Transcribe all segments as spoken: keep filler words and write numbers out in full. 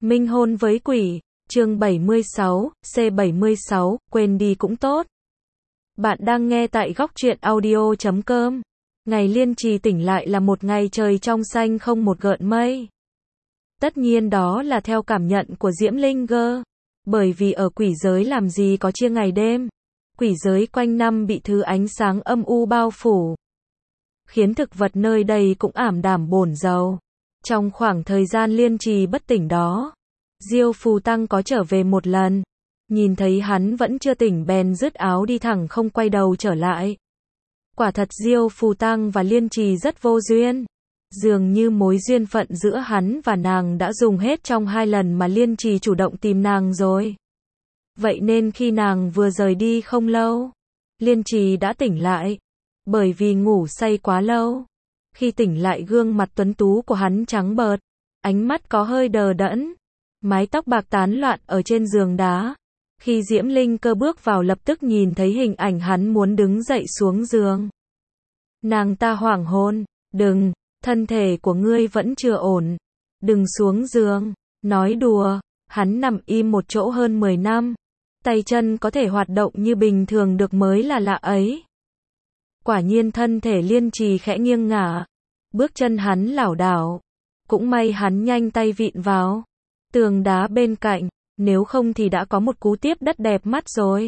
Minh hôn với quỷ, chương bảy mươi sáu, C bảy mươi sáu, quên đi cũng tốt. Bạn đang nghe tại góc truyện audio chấm com. Ngày Liên Trì tỉnh lại là một ngày trời trong xanh không một gợn mây. Tất nhiên đó là theo cảm nhận của Diễm Linh Cơ. Bởi vì ở quỷ giới làm gì có chia ngày đêm. Quỷ giới quanh năm bị thứ ánh sáng âm u bao phủ, khiến thực vật nơi đây cũng ảm đạm bồn rầu. Trong khoảng thời gian Liên Trì bất tỉnh đó, Diêu Phù Tăng có trở về một lần, nhìn thấy hắn vẫn chưa tỉnh bèn dứt áo đi thẳng không quay đầu trở lại. Quả thật Diêu Phù Tăng và Liên Trì rất vô duyên, dường như mối duyên phận giữa hắn và nàng đã dùng hết trong hai lần mà Liên Trì chủ động tìm nàng rồi. Vậy nên khi nàng vừa rời đi không lâu, Liên Trì đã tỉnh lại, bởi vì ngủ say quá lâu. Khi tỉnh lại gương mặt tuấn tú của hắn trắng bợt, ánh mắt có hơi đờ đẫn, mái tóc bạc tán loạn ở trên giường đá. Khi Diễm Linh Cơ bước vào lập tức nhìn thấy hình ảnh hắn muốn đứng dậy xuống giường. Nàng ta hoảng hồn, đừng, thân thể của ngươi vẫn chưa ổn, đừng xuống giường, nói đùa, hắn nằm im một chỗ hơn mười năm, tay chân có thể hoạt động như bình thường được mới là lạ ấy. Quả nhiên thân thể Liên Trì khẽ nghiêng ngả, bước chân hắn lảo đảo, cũng may hắn nhanh tay vịn vào tường đá bên cạnh, nếu không thì đã có một cú tiếp đất đẹp mắt rồi.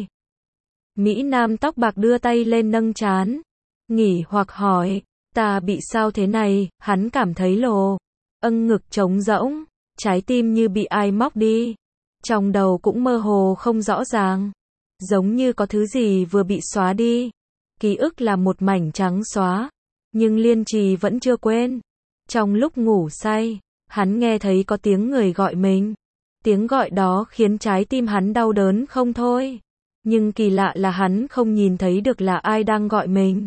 Mỹ Nam tóc bạc đưa tay lên nâng trán, nghỉ hoặc hỏi, ta bị sao thế này, hắn cảm thấy lồ, âng ngực trống rỗng, trái tim như bị ai móc đi, trong đầu cũng mơ hồ không rõ ràng, giống như có thứ gì vừa bị xóa đi. Ký ức là một mảnh trắng xóa, nhưng Liên Trì vẫn chưa quên. Trong lúc ngủ say, hắn nghe thấy có tiếng người gọi mình. Tiếng gọi đó khiến trái tim hắn đau đớn không thôi. Nhưng kỳ lạ là hắn không nhìn thấy được là ai đang gọi mình.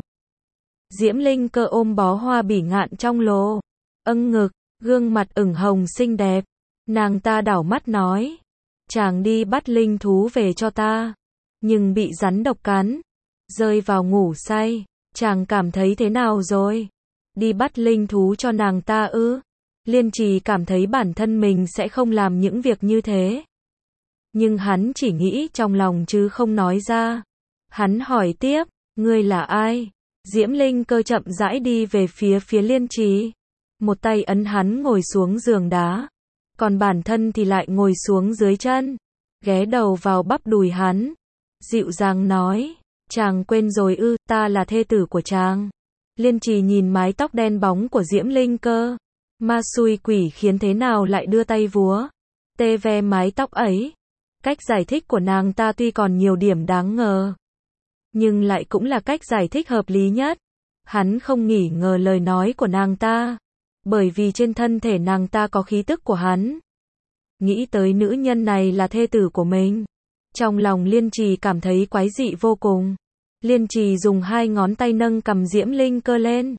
Diễm Linh Cơ ôm bó hoa bỉ ngạn trong lồ, âng ngực, gương mặt ửng hồng xinh đẹp. Nàng ta đảo mắt nói, chàng đi bắt linh thú về cho ta, nhưng bị rắn độc cắn. Rơi vào ngủ say, chàng cảm thấy thế nào rồi? Đi bắt linh thú cho nàng ta ư? Liên Trì cảm thấy bản thân mình sẽ không làm những việc như thế. Nhưng hắn chỉ nghĩ trong lòng chứ không nói ra. Hắn hỏi tiếp, ngươi là ai? Diễm Linh Cơ chậm rãi đi về phía phía Liên Trì. Một tay ấn hắn ngồi xuống giường đá, còn bản thân thì lại ngồi xuống dưới chân, ghé đầu vào bắp đùi hắn, dịu dàng nói, chàng quên rồi ư, ta là thê tử của chàng. Liên Trì nhìn mái tóc đen bóng của Diễm Linh Cơ, ma xui quỷ khiến thế nào lại đưa tay vúa, tê ve mái tóc ấy. Cách giải thích của nàng ta tuy còn nhiều điểm đáng ngờ, nhưng lại cũng là cách giải thích hợp lý nhất. Hắn không nghỉ ngờ lời nói của nàng ta, bởi vì trên thân thể nàng ta có khí tức của hắn. Nghĩ tới nữ nhân này là thê tử của mình, trong lòng Liên Trì cảm thấy quái dị vô cùng. Liên Trì dùng hai ngón tay nâng cằm Diễm Linh Cơ lên,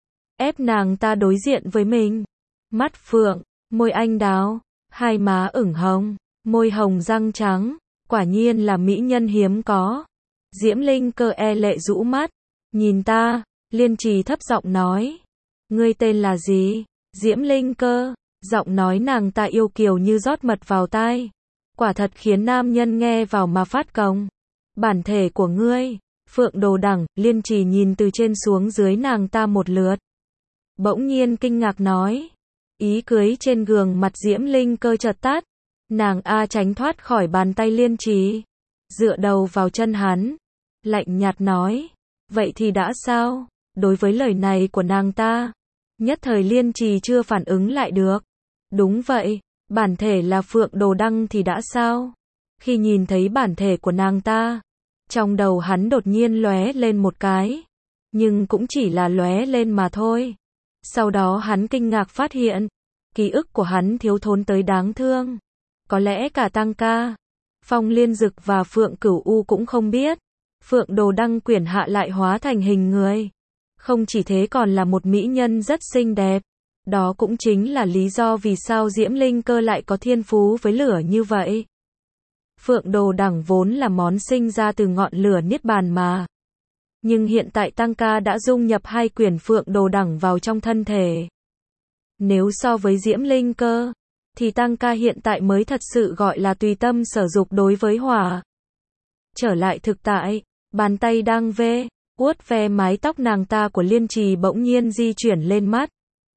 ép nàng ta đối diện với mình. Mắt phượng, môi anh đào, hai má ửng hồng, môi hồng răng trắng, quả nhiên là mỹ nhân hiếm có. Diễm Linh Cơ e lệ rũ mắt, nhìn ta. Liên Trì thấp giọng nói, ngươi tên là gì? Diễm Linh Cơ, giọng nói nàng ta yêu kiều như rót mật vào tai, quả thật khiến nam nhân nghe vào mà phát cồng. Bản thể của ngươi, Phượng Đồ Đẳng. Liên Trì nhìn từ trên xuống dưới nàng ta một lượt, bỗng nhiên kinh ngạc nói, ý cười trên gương mặt Diễm Linh Cơ chợt tắt. Nàng a tránh thoát khỏi bàn tay Liên Trì, dựa đầu vào chân hắn, lạnh nhạt nói, vậy thì đã sao? Đối với lời này của nàng ta, nhất thời Liên Trì chưa phản ứng lại được. Đúng vậy, bản thể là Phượng Đồ Đăng thì đã sao? Khi nhìn thấy bản thể của nàng ta, trong đầu hắn đột nhiên lóe lên một cái, nhưng cũng chỉ là lóe lên mà thôi. Sau đó hắn kinh ngạc phát hiện, ký ức của hắn thiếu thốn tới đáng thương. Có lẽ cả Tăng Ca, Phong Liên Dực và Phượng Cửu U cũng không biết, Phượng Đồ Đăng quyển hạ lại hóa thành hình người. Không chỉ thế còn là một mỹ nhân rất xinh đẹp. Đó cũng chính là lý do vì sao Diễm Linh Cơ lại có thiên phú với lửa như vậy. Phượng Đồ Đẳng vốn là món sinh ra từ ngọn lửa niết bàn mà. Nhưng hiện tại Tăng Ca đã dung nhập hai quyển Phượng Đồ Đẳng vào trong thân thể. Nếu so với Diễm Linh Cơ, thì Tăng ca hiện tại mới thật sự gọi là tùy tâm sở dục đối với Hỏa. Trở lại thực tại, bàn tay đang vê, vuốt ve mái tóc nàng ta của Liên Trì bỗng nhiên di chuyển lên mắt,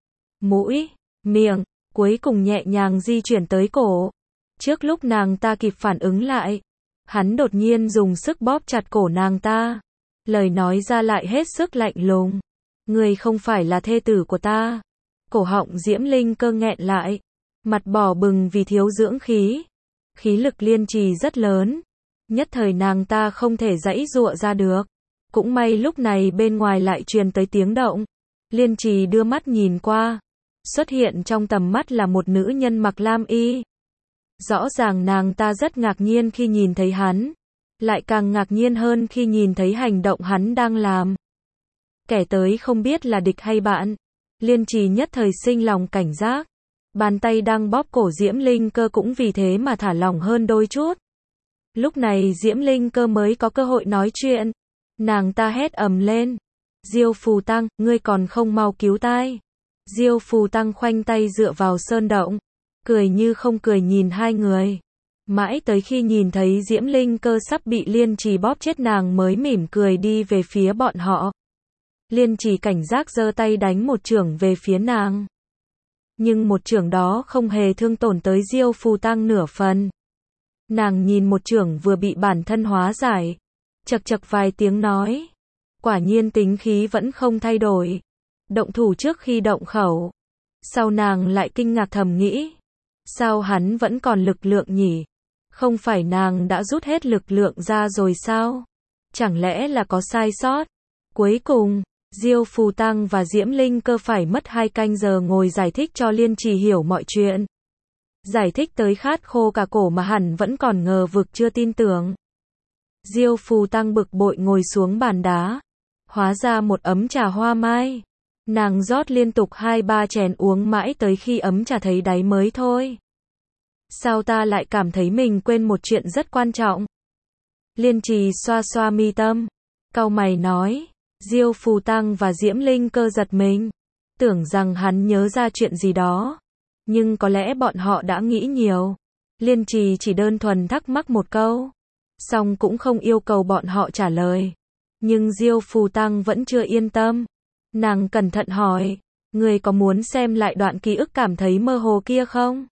mũi, miệng, cuối cùng nhẹ nhàng di chuyển tới cổ. Trước lúc nàng ta kịp phản ứng lại, hắn đột nhiên dùng sức bóp chặt cổ nàng ta. Lời nói ra lại hết sức lạnh lùng. Ngươi không phải là thê tử của ta. Cổ họng Diễm Linh Cơ nghẹn lại. Mặt đỏ bừng vì thiếu dưỡng khí. Khí lực Liên Trì rất lớn. Nhất thời nàng ta không thể giãy giụa ra được. Cũng may lúc này bên ngoài lại truyền tới tiếng động. Liên Trì đưa mắt nhìn qua. Xuất hiện trong tầm mắt là một nữ nhân mặc lam y. Rõ ràng nàng ta rất ngạc nhiên khi nhìn thấy hắn. Lại càng ngạc nhiên hơn khi nhìn thấy hành động hắn đang làm. Kẻ tới không biết là địch hay bạn. Liên Trì nhất thời sinh lòng cảnh giác. Bàn tay đang bóp cổ Diễm Linh Cơ cũng vì thế mà thả lỏng hơn đôi chút. Lúc này Diễm Linh Cơ mới có cơ hội nói chuyện. Nàng ta hét ầm lên. Diêu Phù Tăng, ngươi còn không mau cứu tai. Diêu Phù Tăng khoanh tay dựa vào sơn động. Cười như không cười nhìn hai người. Mãi tới khi nhìn thấy Diễm Linh Cơ sắp bị Liên Trì bóp chết nàng mới mỉm cười đi về phía bọn họ. Liên Trì cảnh giác giơ tay đánh một chưởng về phía nàng. Nhưng một chưởng đó không hề thương tổn tới Diêu Phù Tăng nửa phần. Nàng nhìn một chưởng vừa bị bản thân hóa giải. Chậc chậc vài tiếng nói. Quả nhiên tính khí vẫn không thay đổi. Động thủ trước khi động khẩu. Sau nàng lại kinh ngạc thầm nghĩ. Sao hắn vẫn còn lực lượng nhỉ? Không phải nàng đã rút hết lực lượng ra rồi sao? Chẳng lẽ là có sai sót? Cuối cùng, Diêu Phù Tăng và Diễm Linh Cơ phải mất hai canh giờ ngồi giải thích cho Liên Trì hiểu mọi chuyện. Giải thích tới khát khô cả cổ mà hẳn vẫn còn ngờ vực chưa tin tưởng. Diêu Phù Tăng bực bội ngồi xuống bàn đá. Hóa ra một ấm trà hoa mai. Nàng rót liên tục hai ba chén uống mãi tới khi ấm trà thấy đáy mới thôi. Sao ta lại cảm thấy mình quên một chuyện rất quan trọng? Liên Trì xoa xoa mi tâm. Cau mày nói. Diêu Phù Tăng và Diễm Linh Cơ giật mình. Tưởng rằng hắn nhớ ra chuyện gì đó. Nhưng có lẽ bọn họ đã nghĩ nhiều. Liên Trì chỉ đơn thuần thắc mắc một câu. Xong cũng không yêu cầu bọn họ trả lời. Nhưng Diêu Phù Tăng vẫn chưa yên tâm. Nàng cẩn thận hỏi. Người có muốn xem lại đoạn ký ức cảm thấy mơ hồ kia không?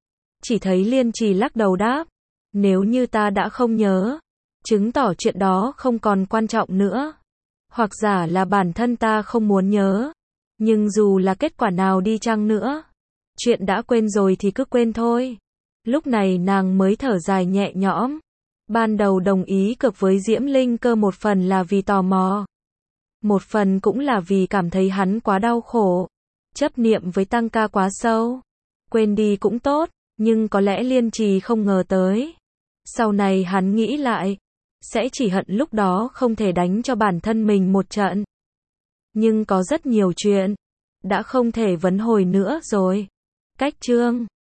Chỉ thấy Liên Trì lắc đầu đáp. Nếu như ta đã không nhớ. Chứng tỏ chuyện đó không còn quan trọng nữa. Hoặc giả là bản thân ta không muốn nhớ. Nhưng dù là kết quả nào đi chăng nữa. Chuyện đã quên rồi thì cứ quên thôi. Lúc này nàng mới thở dài nhẹ nhõm. Ban đầu đồng ý cược với Diễm Linh Cơ một phần là vì tò mò. Một phần cũng là vì cảm thấy hắn quá đau khổ. Chấp niệm với Tăng ca quá sâu. Quên đi cũng tốt, nhưng có lẽ Liên Trì không ngờ tới. Sau này hắn nghĩ lại. Sẽ chỉ hận lúc đó không thể đánh cho bản thân mình một trận. Nhưng có rất nhiều chuyện. Đã không thể vấn hồi nữa rồi. Cách chương